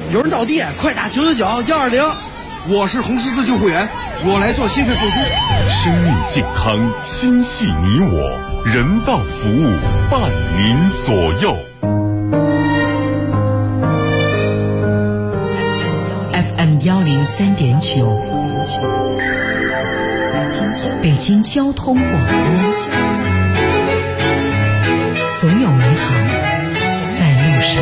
有人倒地，快打999-120。 我是红十字救护员，我来做心肺复苏。 生命健康，心系你我，人道服务伴您左右。 FM 103.9，北京交通广播，总有美好在路上。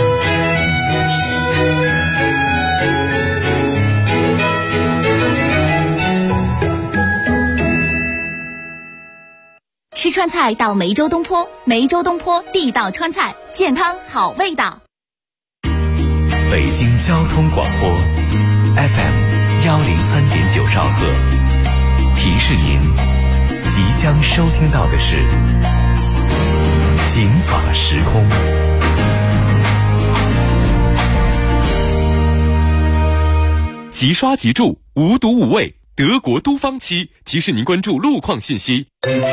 吃川菜到梅州东坡，梅州东坡地道川菜，健康好味道。 北京交通广播 FM 103.9兆赫，提示您即将收听到的是警法时空。 即刷即住，无毒无味，德国都方漆提示您关注路况信息。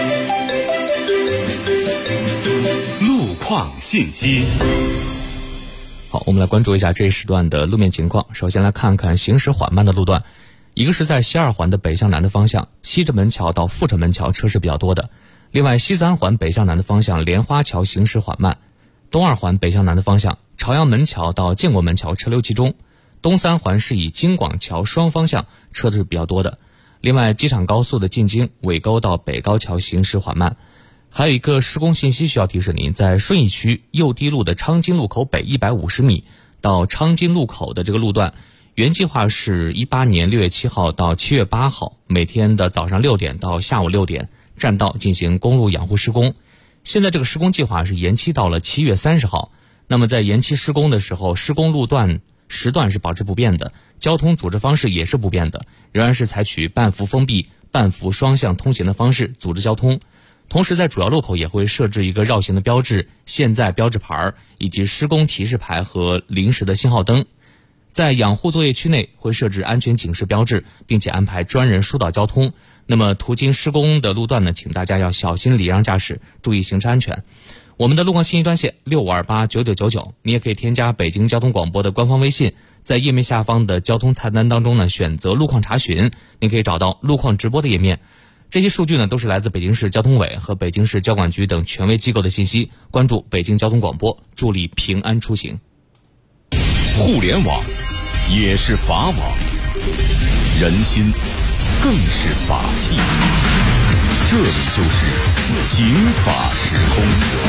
路况信息。 好，我们来关注一下这一时段的路面情况。首先来看看行驶缓慢的路段，一个是在西二环的北向南的方向，西直门桥到阜成门桥车是比较多的。另外，西三环北向南的方向，莲花桥行驶缓慢；东二环北向南的方向，朝阳门桥到建国门桥车流集中；东三环是以京广桥双方向车是比较多的。另外，机场高速的进京尾沟到北高桥行驶缓慢。还有一个施工信息需要提示您，在顺义区右堤路的昌金路口北150米到昌金路口的这个路段，原计划是18年6月7号到7月8号每天的早上6点到下午6点占道进行公路养护施工。现在这个施工计划是延期到了7月30号。那么在延期施工的时候，施工路段时段是保持不变的，交通组织方式也是不变的，仍然是采取半幅封闭、半幅双向通行的方式组织交通。同时在主要路口也会设置一个绕行的标志、现在标志牌以及施工提示牌和临时的信号灯。在养护作业区内会设置安全警示标志，并且安排专人疏导交通。那么途经施工的路段呢，请大家要小心礼让驾驶，注意行车安全。我们的路况信息专线65289999，你也可以添加北京交通广播的官方微信，在页面下方的交通菜单当中呢，选择路况查询，你可以找到路况直播的页面。这些数据呢，都是来自北京市交通委和北京市交管局等权威机构的信息。关注北京交通广播，助力平安出行。 互联网也是法网，人心更是法器。这里就是警法时空。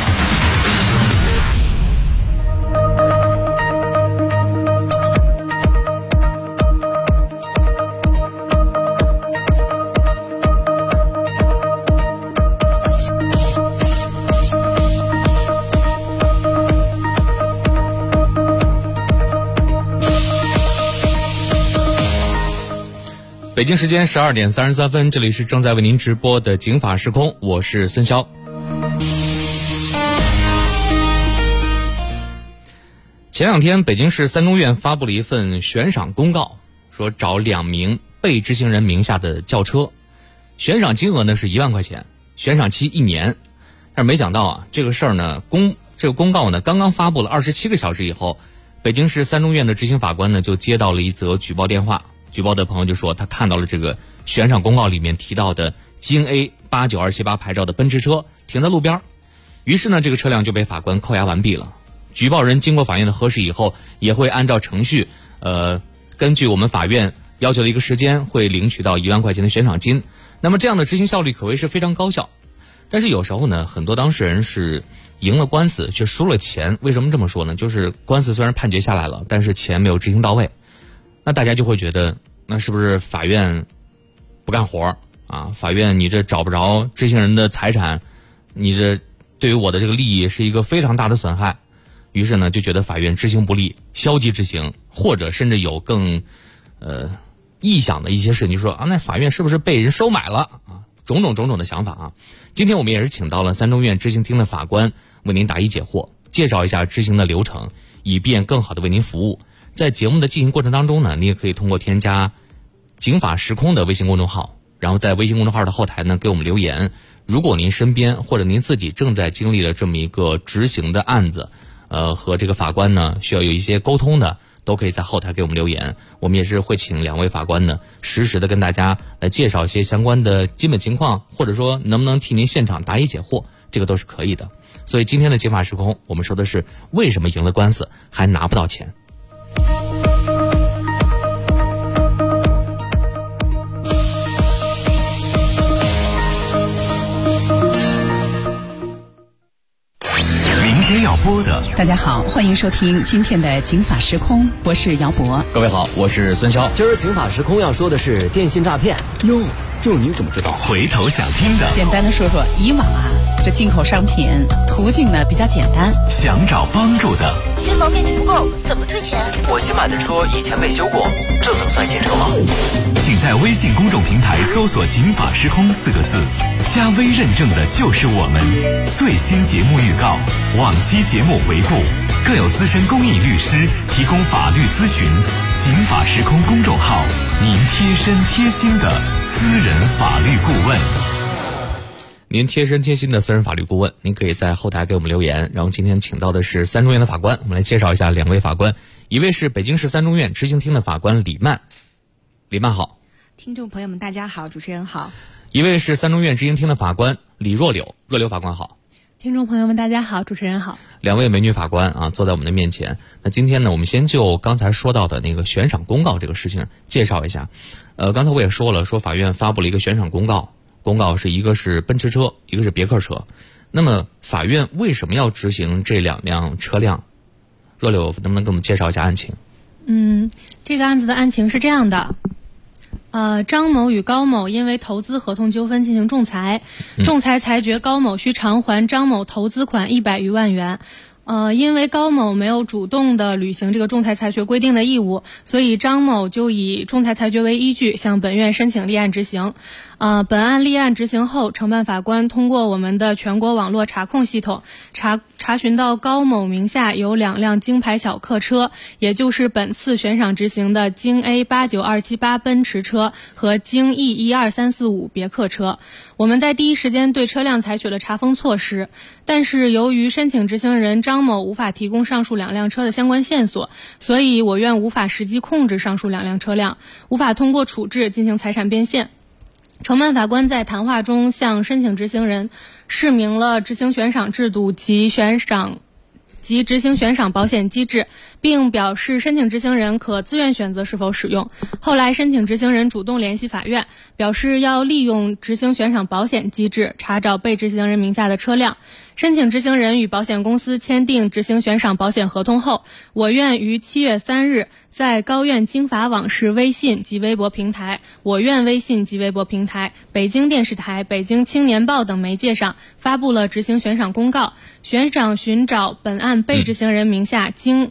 北京时间12点33分，这里是正在为您直播的警法时空，我是孙潇。前两天，北京市三中院发布了一份悬赏公告，说找2名被执行人名下的轿车，悬赏金额呢是1万块钱，悬赏期1年。但是没想到啊，这个事儿呢，这个公告呢刚刚发布了27个小时以后，北京市三中院的执行法官呢就接到了一则举报电话。举报的朋友就说，他看到了这个悬赏公告里面提到的京 A 89278牌照的奔驰车停在路边，于是呢，这个车辆就被法官扣押完毕了。举报人经过法院的核实以后，也会按照程序，根据我们法院要求的一个时间，会领取到1万块钱的悬赏金。那么这样的执行效率可谓是非常高效。但是有时候呢，很多当事人是赢了官司却输了钱。为什么这么说呢？就是官司虽然判决下来了，但是钱没有执行到位。那大家就会觉得，那是不是法院不干活啊？法院你这找不着执行人的财产，你这对于我的这个利益是一个非常大的损害。于是呢，就觉得法院执行不力，消极执行，或者甚至有更臆想的一些事，你说啊，那法院是不是被人收买了啊？种种的想法啊。今天我们也是请到了三中院执行厅的法官为您答疑解惑，介绍一下执行的流程，以便更好的为您服务。在节目的进行过程当中呢，你也可以通过添加警法时空的微信公众号，然后在微信公众号的后台呢给我们留言。如果您身边或者您自己正在经历了这么一个执行的案子，和这个法官呢需要有一些沟通的， 都可以在后台给我们留言。我们也是会请2位法官呢，实时的跟大家来介绍一些相关的基本情况，或者说能不能替您现场答疑解惑，这个都是可以的。所以今天的警法时空，我们说的是为什么赢了官司还拿不到钱。 要播的， 大家好，欢迎收听今天的警法时空，我是姚博。 各位好，我是孙潇。 今儿警法时空要说的是电信诈骗。 哟，这您怎么知道？ 回头想听的， 简单的说说，以往这进口商品途径呢比较简单。 想找帮助的， 新房面积不够，怎么退钱？ 我新买的车以前没修过，这怎么算新车吗？ 请在微信公众平台搜索警法时空4个字，加微认证的就是我们。最新节目预告，往期节目回顾，更有资深公益律师提供法律咨询。警法时空公众号，您贴身贴心的私人法律顾问。 您贴身贴心的私人法律顾问，您可以在后台给我们留言。然后今天请到的是3中院的法官，我们来介绍一下2位法官。一位是北京市3中院执行厅的法官李曼，李曼好。 听众朋友们大家好，主持人好。 一位是3中院执行厅的法官李若柳，若柳法官好。 听众朋友们大家好，主持人好。 2位美女法官啊，坐在我们的面前。那今天呢，我们先就刚才说到的那个悬赏公告这个事情介绍一下。刚才我也说了，说法院发布了一个悬赏公告，公告是一个是奔驰车，一个是别克车。那么法院为什么要执行这2辆车辆？若柳能不能给我们介绍一下案情？ 这个案子的案情是这样的。张某与高某因为投资合同纠纷进行仲裁，仲裁裁决高某需偿还张某投资款100余万元。因为高某没有主动的履行这个仲裁裁决规定的义务，所以张某就以仲裁裁决为依据向本院申请立案执行。本案立案执行后，承办法官通过我们的全国网络查控系统查询到高某名下有2辆京牌小客车，也就是本次悬赏执行的京 A89278奔驰车和京 E12345别克车。我们在第一时间对车辆采取了查封措施，但是由于申请执行人张某无法提供上述2辆车的相关线索，所以我院无法实际控制上述2辆车辆，无法通过处置进行财产变现。承办法官在谈话中向申请执行人释明了执行悬赏制度及执行悬赏保险机制，并表示申请执行人可自愿选择是否使用。后来申请执行人主动联系法院，表示要利用执行悬赏保险机制查找被执行人名下的车辆。申请执行人与保险公司签订执行悬赏保险合同后，我院于7月3日在高院经法网市微信及微博平台、我院微信及微博平台、北京电视台、北京青年报等媒介上发布了执行悬赏公告，悬赏寻找本案被执行人名下京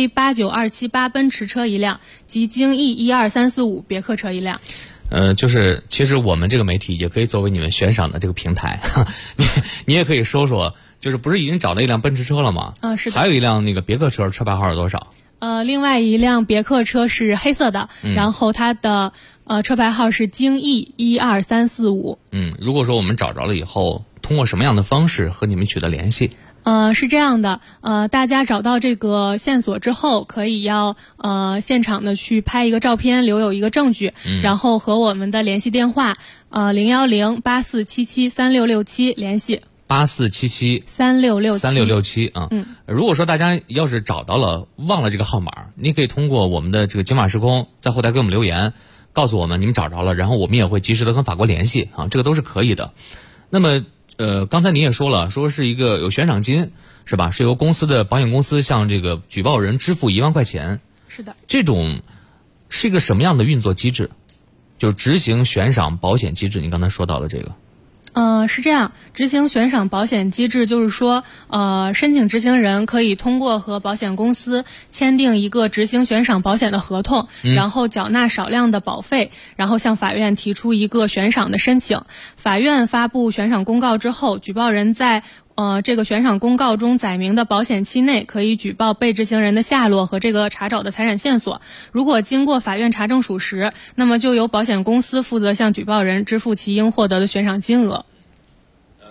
A89278奔驰车1辆及京 E12345别克车1辆。 就是其实我们这个媒体也可以作为你们悬赏的这个平台，你也可以说说，就是不是已经找了1辆奔驰车了吗？ 是的。 还有1辆那个别克车，车牌号是多少？ 另外1辆别克车是黑色的，然后它的车牌号是京 E12345。 如果说我们找着了以后，通过什么样的方式和你们取得联系？ 是这样的，大家找到这个线索之后，可以要现场的去拍一个照片，留有一个证据，然后和我们的联系电话010-8477-3667联系。 8477-3667啊。如果说大家要是找到了忘了这个号码，你可以通过我们的这个警法时空在后台给我们留言，告诉我们你们找着了，然后我们也会及时的跟法官联系啊，这个都是可以的。那么刚才你也说了，说是一个有悬赏金是吧？是由公司的保险公司向这个举报人支付1万块钱。 是的。这种是一个什么样的运作机制？就是执行悬赏保险机制，你刚才说到的这个。 是这样，执行悬赏保险机制就是说，申请执行人可以通过和保险公司签订一个执行悬赏保险的合同，然后缴纳少量的保费，然后向法院提出一个悬赏的申请。法院发布悬赏公告之后，举报人在这个悬赏公告中载明的保险期内可以举报被执行人的下落和这个查找的财产线索。如果经过法院查证属实，那么就由保险公司负责向举报人支付其应获得的悬赏金额。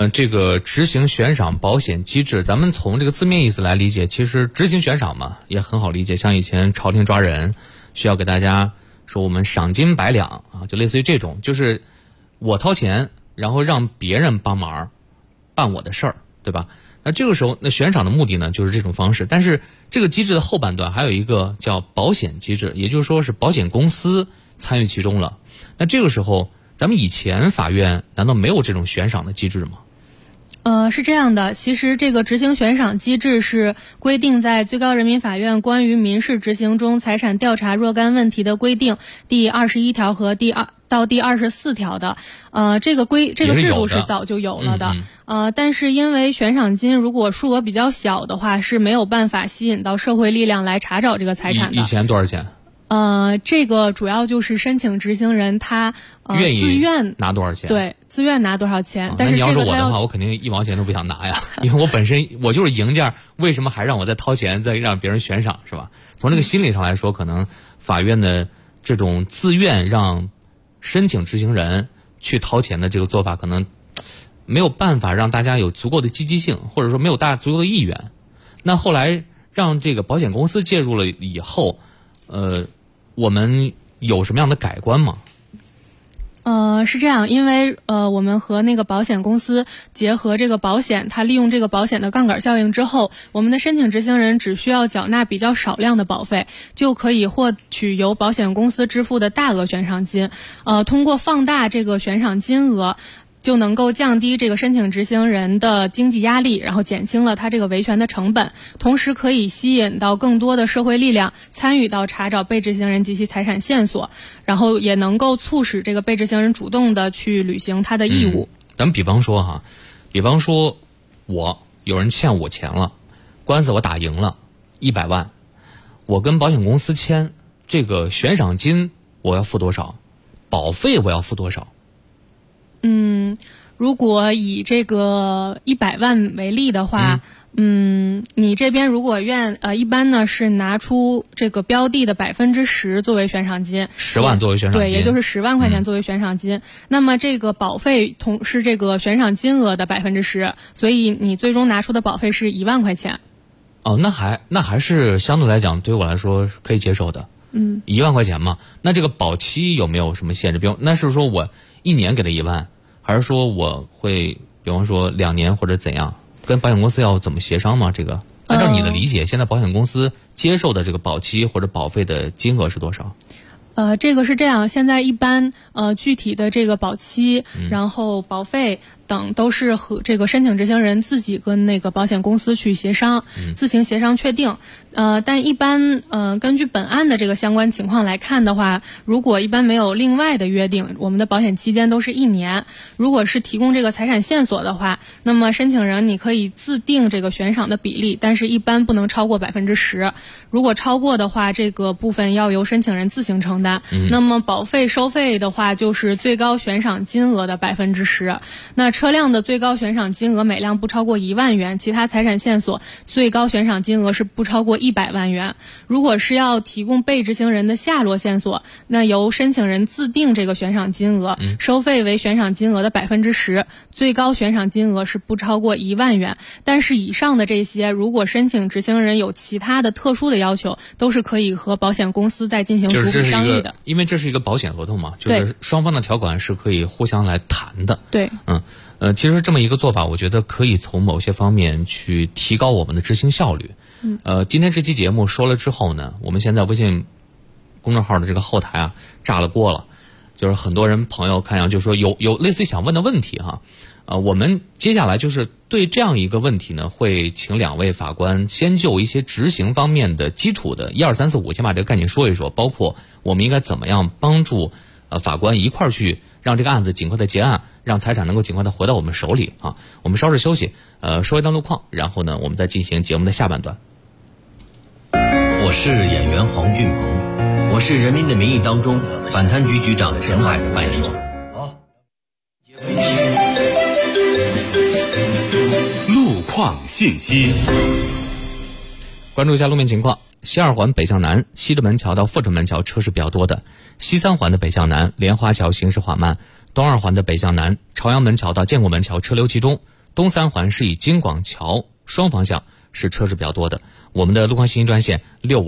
这个执行悬赏保险机制，咱们从这个字面意思来理解，其实执行悬赏嘛也很好理解，像以前朝廷抓人需要给大家说我们赏金100两啊，就类似于这种，就是我掏钱然后让别人帮忙办我的事儿，对吧？那这个时候那悬赏的目的呢就是这种方式，但是这个机制的后半段还有一个叫保险机制，也就是说是保险公司参与其中了。那这个时候咱们以前法院难道没有这种悬赏的机制吗？ 是这样的，其实这个执行悬赏机制是规定在最高人民法院关于民事执行中财产调查若干问题的规定第21条和第24条的。这个制度是早就有了的。但是因为悬赏金如果数额比较小的话，是没有办法吸引到社会力量来查找这个财产的。 以前多少钱？ 这个主要就是申请执行人他自愿拿多少钱？ 对，自愿拿多少钱。但是那你要是我的话，我肯定1毛钱都不想拿呀，因为我本身我就是赢家，为什么还让我再掏钱再让别人悬赏，是吧？从这个心理上来说，可能法院的这种自愿让申请执行人去掏钱的这个做法，可能没有办法让大家有足够的积极性，或者说没有足够的意愿。那后来让这个保险公司介入了以后，我们有什么样的改观吗？ 是这样，因为我们和那个保险公司结合这个保险，它利用这个保险的杠杆效应之后，我们的申请执行人只需要缴纳比较少量的保费，就可以获取由保险公司支付的大额悬赏金。通过放大这个悬赏金额，就能够降低这个申请执行人的经济压力，然后减轻了他这个维权的成本，同时可以吸引到更多的社会力量参与到查找被执行人及其财产线索，然后也能够促使这个被执行人主动的去履行他的义务。 咱们比方说有人欠我钱了，官司我打赢了100万，我跟保险公司签，这个悬赏金我要付多少，保费我要付多少？ 如果以这个100万为例的话，你这边如果一般呢是拿出这个标的的10%作为悬赏金 ，10万作为悬赏金， 对，也就是10万块钱作为悬赏金。那么这个保费是这个悬赏金额的10%，所以你最终拿出的保费是1万块钱。 哦，那还是相对来讲对我来说可以接受的。1万块钱嘛，那这个保期有没有什么限制？比如那是说我1年给他1万，还是说我会比方说2年或者怎样？跟保险公司要怎么协商吗？这个按照你的理解，现在保险公司接受的这个保期或者保费的金额是多少？ 这个是这样，现在一般具体的这个保期，然后保费等都是和这个申请执行人自己跟那个保险公司去协商，自行协商确定。但一般根据本案的这个相关情况来看的话，如果一般没有另外的约定，我们的保险期间都是1年。如果是提供这个财产线索的话，那么申请人你可以自定这个悬赏的比例，但是一般不能超过10%。如果超过的话，这个部分要由申请人自行承担。那么保费收费的话，就是最高悬赏金额的10%。那车辆的最高悬赏金额每辆不超过1万元，其他财产线索最高悬赏金额是不超过100万元。如果是要提供被执行人的下落线索，那由申请人自定这个悬赏金额，收费为悬赏金额的10%，最高悬赏金额是不超过1万元。但是以上的这些，如果申请执行人有其他的特殊的要求，都是可以和保险公司再进行逐笔商议的。 因为这是一个保险合同嘛，就是双方的条款是可以互相来谈的。 对， 其实这么一个做法，我觉得可以从某些方面去提高我们的执行效率。今天这期节目说了之后呢，我们现在微信公众号的这个后台啊炸了锅了，就是很多人朋友看上就说有类似想问的问题哈。我们接下来就是对这样一个问题呢，会请2位法官先就一些执行方面的基础的1、2、3、4、5，先把这个概念说一说，包括我们应该怎么样帮助法官一块儿去让这个案子尽快的结案，让财产能够尽快的回到我们手里啊。我们稍事休息，说一段路况，然后呢，我们再进行节目的下半段。 我是演员黄俊鹏，我是《人民的名义》当中反贪局局长陈海的扮演者。 路况信息， 关注一下路面情况。西2环北向南，西直门桥到阜成门桥车是比较多的。西3环的北向南，莲花桥行驶缓慢， 东2环的北向南，朝阳门桥到建国门桥车流集中；东3环是以京广桥双方向是车是比较多的。我们的路况信息专线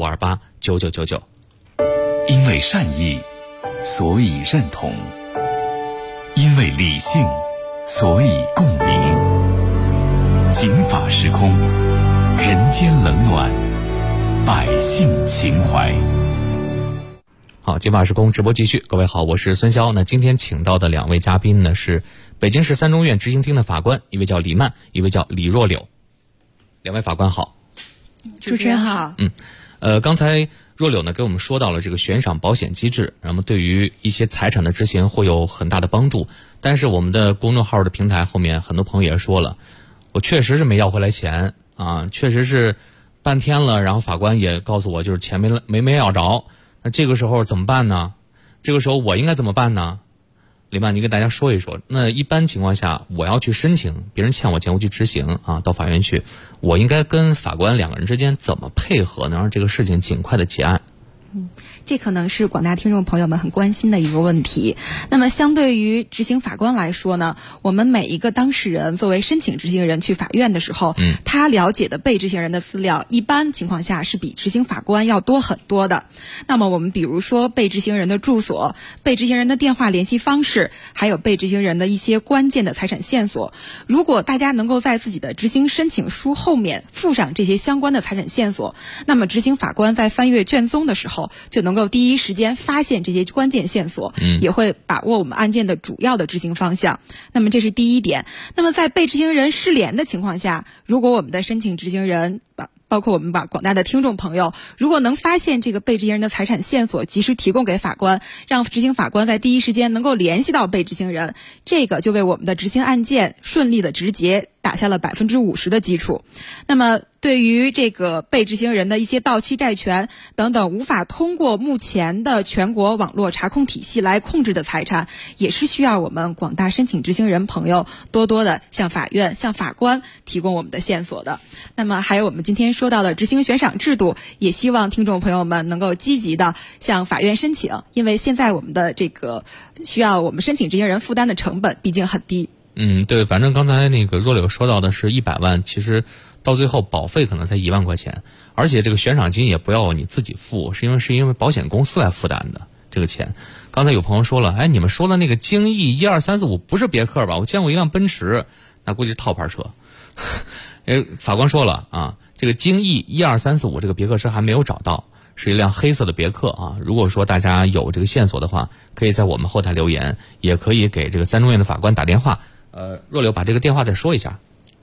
65289999。 因为善意，所以认同；因为理性，所以共鸣。警法时空，人间冷暖，百姓情怀。 好，警法时空直播继续。各位好，我是孙潇。那今天请到的2位嘉宾呢，是北京市3中院执行厅的法官，一位叫李曼，一位叫李若柳。2位法官好。 主持人好。 刚才若柳呢给我们说到了这个悬赏保险机制，那么对于一些财产的执行会有很大的帮助。但是我们的公众号的平台后面很多朋友也说了，我确实是没要回来钱啊，确实是半天了，然后法官也告诉我就是钱没要着。那这个时候怎么办呢？这个时候我应该怎么办呢？李曼，你跟大家说一说。那一般情况下，我要去申请别人欠我钱，我去执行啊，到法院去，我应该跟法官2个人之间怎么配合，能让这个事情尽快的结案？ 这可能是广大听众朋友们很关心的一个问题。那么相对于执行法官来说呢，我们每一个当事人作为申请执行人去法院的时候，他了解的被执行人的资料一般情况下是比执行法官要多很多的。那么我们比如说被执行人的住所、被执行人的电话联系方式，还有被执行人的一些关键的财产线索，如果大家能够在自己的执行申请书后面附上这些相关的财产线索，那么执行法官在翻阅卷宗的时候就能够第一时间发现这些关键线索，也会把握我们案件的主要的执行方向。那么这是第一点。那么在被执行人失联的情况下，如果我们的申请执行人包括我们广大的听众朋友，如果能发现这个被执行人的财产线索，及时提供给法官，让执行法官在第一时间能够联系到被执行人，这个就为我们的执行案件顺利的执结打下了50%的基础。那么对于这个被执行人的一些到期债权等等无法通过目前的全国网络查控体系来控制的财产，也是需要我们广大申请执行人朋友多多的向法院、向法官提供我们的线索的。那么还有我们今天说到的执行悬赏制度，也希望听众朋友们能够积极的向法院申请，因为现在我们的这个需要我们申请执行人负担的成本毕竟很低。 对，反正刚才那个若柳说到的是100万，其实到最后保费可能才1万块钱，而且这个悬赏金也不要你自己付，是因为保险公司来负担的这个钱。刚才有朋友说了，你们说的那个京 E 12345不是别克吧？我见过一辆奔驰，那估计是套牌车。法官说了啊，这个京 E 12345这个别克车还没有找到，是一辆黑色的别克啊。如果说大家有这个线索的话，可以在我们后台留言，也可以给这个3中院的法官打电话。若柳把这个电话再说一下。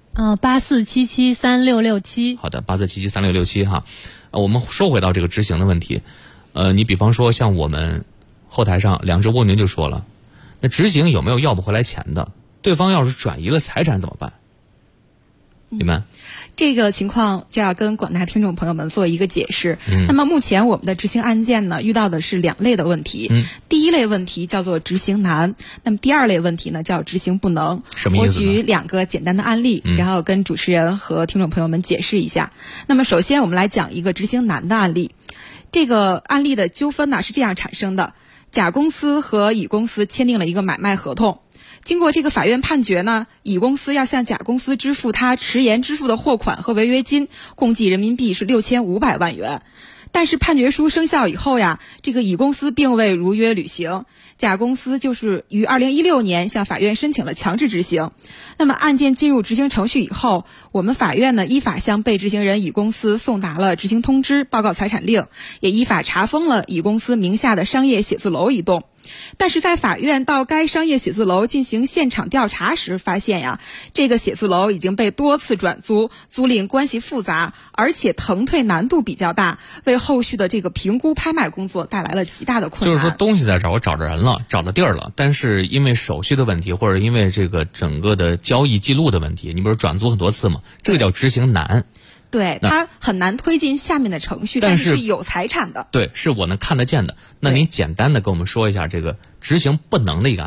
84773667。 好的，84773667哈。我们说回到这个执行的问题，你比方说像我们后台上2只蜗牛就说了，那执行有没有要不回来钱的？对方要是转移了财产怎么办？你们？ 这个情况就要跟广大听众朋友们做一个解释。那么目前我们的执行案件呢，遇到的是2类的问题。第一类问题叫做执行难，那么第2类问题呢叫执行不能。 什么意思呢？ 我举2个简单的案例，然后跟主持人和听众朋友们解释一下。那么首先我们来讲一个执行难的案例。这个案例的纠纷呢是这样产生的：甲公司和乙公司签订了一个买卖合同。经过这个法院判决呢，乙公司要向甲公司支付他迟延支付的货款和违约金，共计人民币是6500万元。但是判决书生效以后呀，这个乙公司并未如约履行，甲公司就是于2016年向法院申请了强制执行。那么案件进入执行程序以后，我们法院呢依法向被执行人乙公司送达了执行通知、报告财产令，也依法查封了乙公司名下的商业写字楼一栋。但是在法院到该商业写字楼进行现场调查时发现呀，这个写字楼已经被多次转租，租赁关系复杂，而且腾退难度比较大，为后续的这个评估拍卖工作带来了极大的困难。 就是说东西在这儿，我找着人了，找到地儿了，但是因为手续的问题，或者因为这个整个的交易记录的问题，你比如转租很多次嘛，这个叫执行难。 对，它很难推进下面的程序，但是有财产的。 对，是我能看得见的。那您简单的跟我们说一下这个执行不能的一个案例。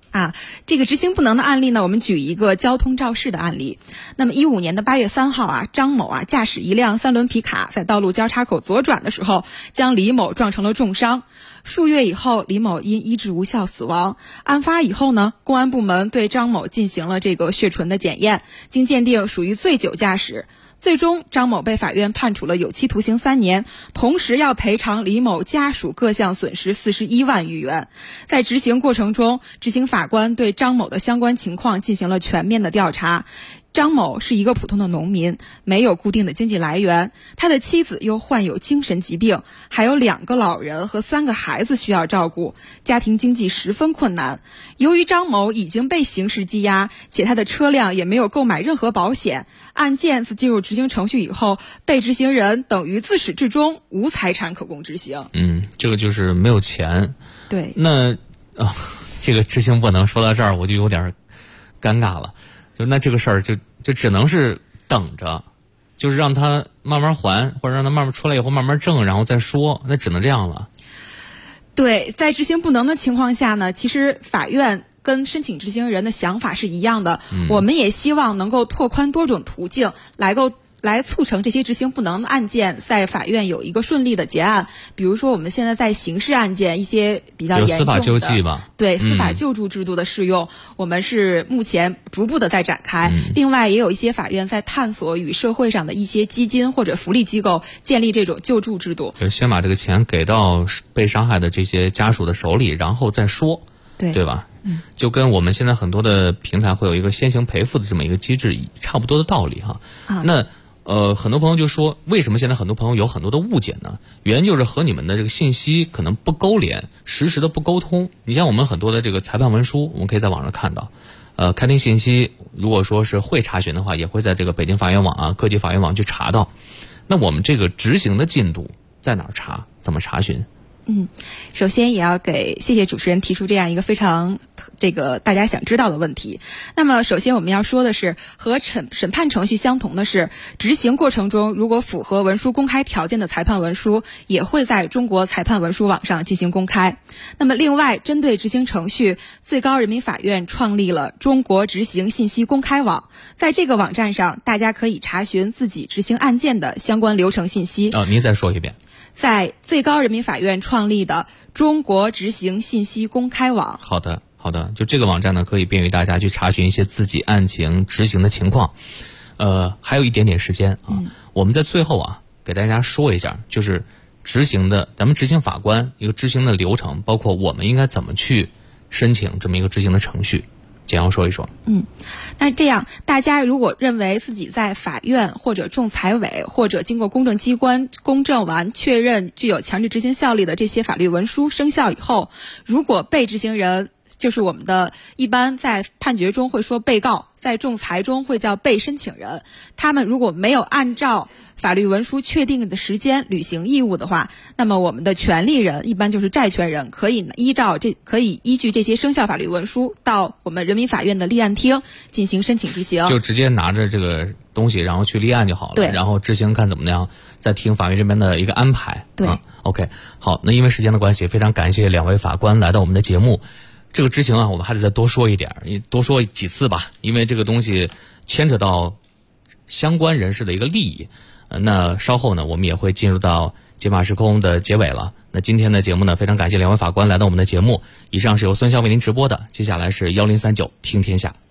这个执行不能的案例呢，我们举一个交通肇事的案例。那么15年的8月3号张某驾驶一辆3轮皮卡在道路交叉口左转的时候，将李某撞成了重伤。数月以后，李某因医治无效死亡。案发以后呢，公安部门对张某进行了这个血纯的检验，经鉴定属于醉酒驾驶。最终，张某被法院判处了有期徒刑3年，同时要赔偿李某家属各项损失41万余元。在执行过程中，执行法官对张某的相关情况进行了全面的调查。张某是一个普通的农民，没有固定的经济来源，他的妻子又患有精神疾病，还有2个老人和3个孩子需要照顾，家庭经济十分困难。由于张某已经被刑事羁押，且他的车辆也没有购买任何保险，案件自进入执行程序以后，被执行人等于自始至终无财产可供执行。 这个就是没有钱。 对。 那这个执行不能说到这儿，我就有点尴尬了。那这个事儿就只能是等着，就是让他慢慢还，或者让他慢慢出来以后慢慢挣，然后再说，那只能这样了。 对，在执行不能的情况下呢，其实法院跟申请执行人的想法是一样的，我们也希望能够拓宽多种途径来促成这些执行不能的案件在法院有一个顺利的结案。比如说我们现在在刑事案件一些比较严重的司法救济吧， 对司法救助制度的适用，我们是目前逐步的在展开。另外也有一些法院在探索与社会上的一些基金或者福利机构建立这种救助制度， 就先把这个钱给到被伤害的这些家属的手里，然后再说，对吧？就跟我们现在很多的平台会有一个先行赔付的这么一个机制差不多的道理哈。那很多朋友就说，为什么现在很多朋友有很多的误解呢？原因就是和你们的这个信息可能不勾连，实时的不沟通。你像我们很多的这个裁判文书，我们可以在网上看到，开庭信息如果说是会查询的话，也会在这个北京法院网各级法院网去查到。那我们这个执行的进度在哪儿查？怎么查询？ 首先也要谢谢主持人提出这样一个非常大家想知道的问题。那么首先我们要说的是，和审判程序相同的是，执行过程中如果符合文书公开条件的裁判文书也会在中国裁判文书网上进行公开。那么另外，针对执行程序，最高人民法院创立了中国执行信息公开网，在这个网站上大家可以查询自己执行案件的相关流程信息。 您再说一遍。 在最高人民法院创立的中国执行信息公开网。 好的，就这个网站呢，可以便于大家去查询一些自己案情执行的情况。还有一点点时间我们在最后给大家说一下，就是执行的咱们执行法官一个执行的流程，包括我们应该怎么去申请这么一个执行的程序。简要说一说。 那这样大家如果认为自己在法院或者仲裁委或者经过公证机关公证完确认具有强制执行效力的这些法律文书生效以后，如果被执行人，就是我们的一般在判决中会说被告，在仲裁中会叫被申请人，他们如果没有按照法律文书确定的时间履行义务的话，那么我们的权利人一般就是债权人，可以依据这些生效法律文书到我们人民法院的立案厅进行申请执行， 就直接拿着这个东西然后去立案就好了。 对， 然后执行看怎么样，再听法院这边的一个安排。 对 OK， 好，那因为时间的关系，非常感谢2位法官来到我们的节目。这个执行我们还得再多说一点，多说几次吧，因为这个东西牵扯到相关人士的一个利益。那稍后呢，我们也会进入到解码时空的结尾了。那今天的节目呢，非常感谢2位法官来到我们的节目。以上是由孙潇为您直播的，接下来是1039听天下。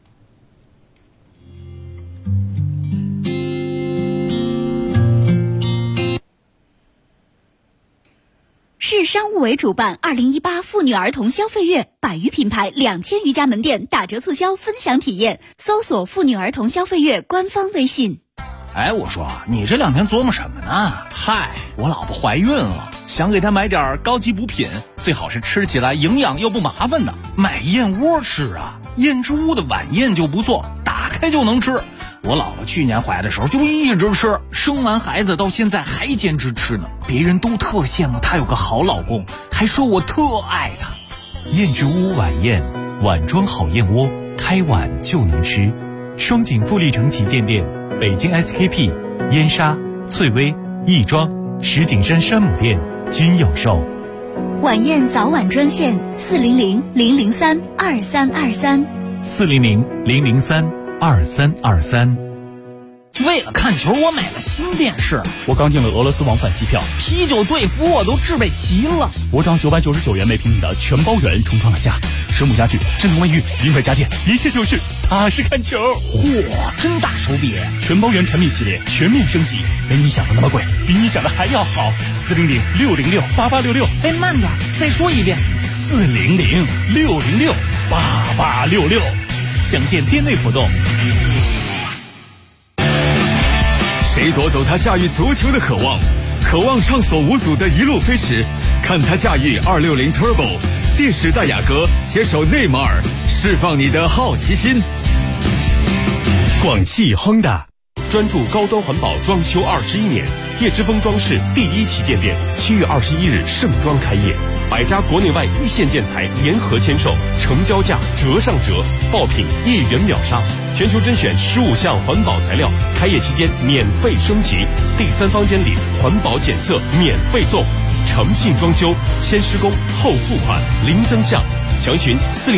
市商务委主办2018妇女儿童消费月，100余品牌2000余家门店打折促销分享体验，搜索妇女儿童消费月官方微信。 我说你这2天琢磨什么呢？我老婆怀孕了，想给她买点高级补品，最好是吃起来营养又不麻烦的。买燕窝吃啊，燕之屋的晚宴就不错，打开就能吃。我老婆去年怀的时候就一直吃，生完孩子到现在还坚持吃呢。别人都特羡慕她有个好老公，还说我特爱她。 燕之屋晚宴，碗装好燕窝，开碗就能吃。双井富力城旗舰店，北京 SKP、燕莎、翠微、亦庄、石景山山姆店均有售。 晚宴早晚专线 400-003-2323，400-003-2323。为了看球，我买了新电视。我刚订了俄罗斯往返机票，啤酒、队服我都置备齐了。我找999元每平米的全包圆重创了家，蛇母家具、镇童卫浴、名牌家电，一切就是踏实看球。嚯，真大手笔！全包圆产品系列全面升级，没你想的那么贵，比你想的还要好。400-606-8866。哎，慢点，再说一遍。400-606-8866。详见店内活动。 谁夺走他驾驭足球的渴望？渴望畅所无阻的一路飞驰，看他驾驭260 Turbo， 电时代雅阁携手内马尔，释放你的好奇心。广汽 Honda 专注高端环保装修21年，叶之峰装饰第1旗舰店7月21日盛装开业，100家国内外一线建材联合签售，成交价折上折，爆品1元秒杀，全球甄选15项环保材料，开业期间免费升级，第3方监理环保检测免费送，诚信装修，先施工后付款，零增项。详询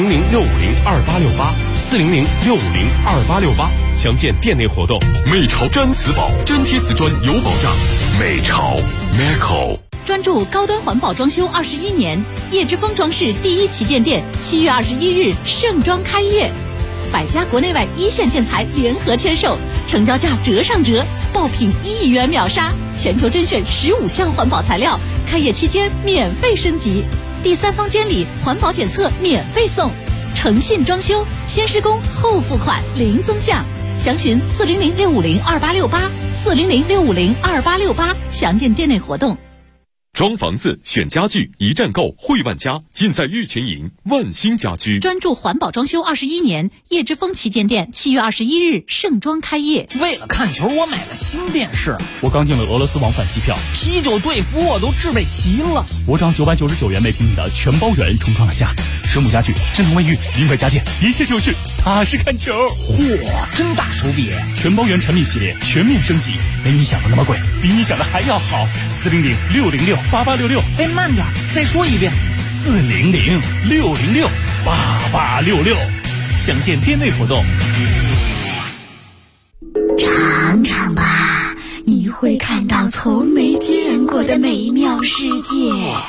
400-650-2868，400-650-2868，详见店内活动。 美潮毡瓷宝，真贴瓷砖有保障。美潮 Meco 专注高端环保装修21年，叶之峰装饰第1旗舰店7月21日盛装开业，100家国内外一线建材联合签售，成交价折上折，爆品1元秒杀，全球甄选15项环保材料，开业期间免费升级，第3方监理环保检测免费送，诚信装修，先施工后付款，零增项。详询400-650-2868，400-650-2868，详见店内活动。 装房子选家具，一站购汇万家，尽在玉泉营万兴家居。 专注环保装修21年，叶之峰旗舰店7月21日盛装开业。 为了看球，我买了新电视。我刚订了俄罗斯往返机票，啤酒、队服我都置备齐了。我找999元每平米的全包圆重创了家，蛇母家具、镇童卫浴、名牌家电，一切就是踏实看球。嚯，真大手笔！全包圆产品系列全面升级，没你想的那么贵，比你想的还要好。400-606-8866。哎，慢点，再说一遍。400-606-8866。详见店内活动。 尝尝吧，你会看到从没见过的美妙世界。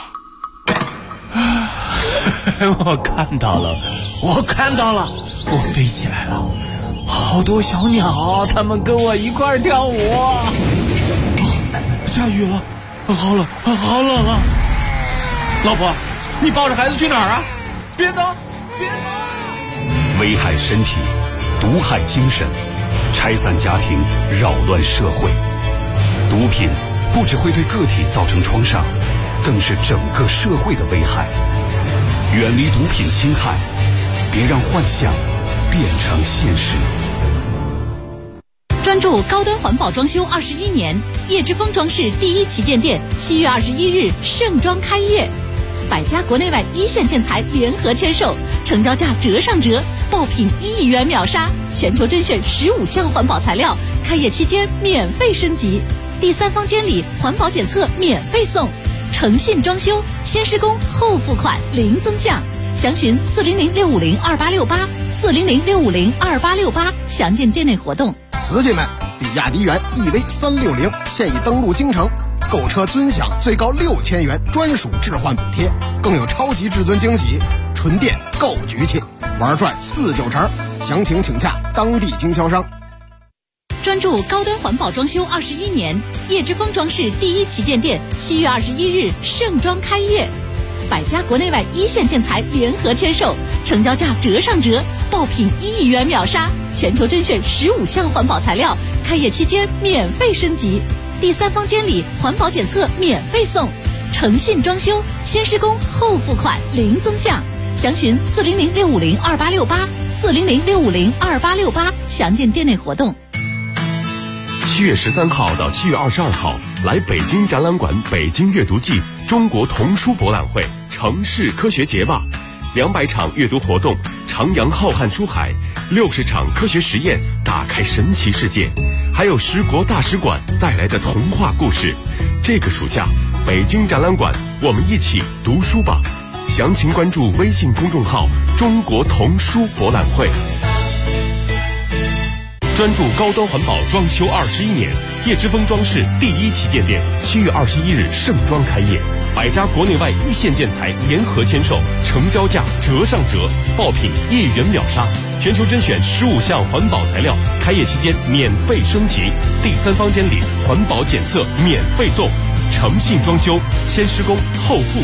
我看到了，我我飞起来了，好多小鸟，它们跟我一块儿跳舞。下雨了，好冷啊！老婆，你抱着孩子去哪儿啊？别走！ 危害身体，毒害精神，拆散家庭，扰乱社会。毒品不只会对个体造成创伤，更是整个社会的危害。远离毒品侵害，别让幻想变成现实。 专注高端环保装修21年，叶之峰装饰第1旗舰店7月21日盛装开业，100家国内外一线建材联合签售，成交价折上折，爆品1元秒杀，全球甄选15项环保材料，开业期间免费升级，第3方监理环保检测免费送，诚信装修，先施工后付款，零增项。详询400-650-2868，400-650-2868，详见店内活动。 瓷器们，比亚迪元 EV360现已登陆京城，购车尊享最高6000元专属置换补贴，更有超级至尊惊喜，纯电够局气，玩转49成，详情请洽当地经销商。 专注高端环保装修21年，叶之峰装饰第1旗舰店7月21日盛装开业，100家国内外一线建材联合签售，成交价折上折，爆品1元秒杀，全球甄选15项环保材料，开业期间免费升级，第3方监理环保检测免费送，诚信装修，先施工后付款，零增项。详询400-650-2868，400-650-2868，详见店内活动。 7月13号到7月22号，来北京展览馆北京阅读季中国童书博览会城市科学节吧，200场阅读活动，徜徉浩瀚书海，60场科学实验，打开神奇世界，还有10国大使馆带来的童话故事。这个暑假， 北京展览馆，我们一起读书吧。详情关注微信公众号中国童书博览会。专注高端环保装修21年，叶之峰装饰第1旗舰店7月21日盛装开业，100家国内外一线建材联合签售，成交价折上折，爆品1元秒杀，全球甄选15项环保材料，开业期间免费升级，第3方监理，环保检测免费送，诚信装修，先施工后付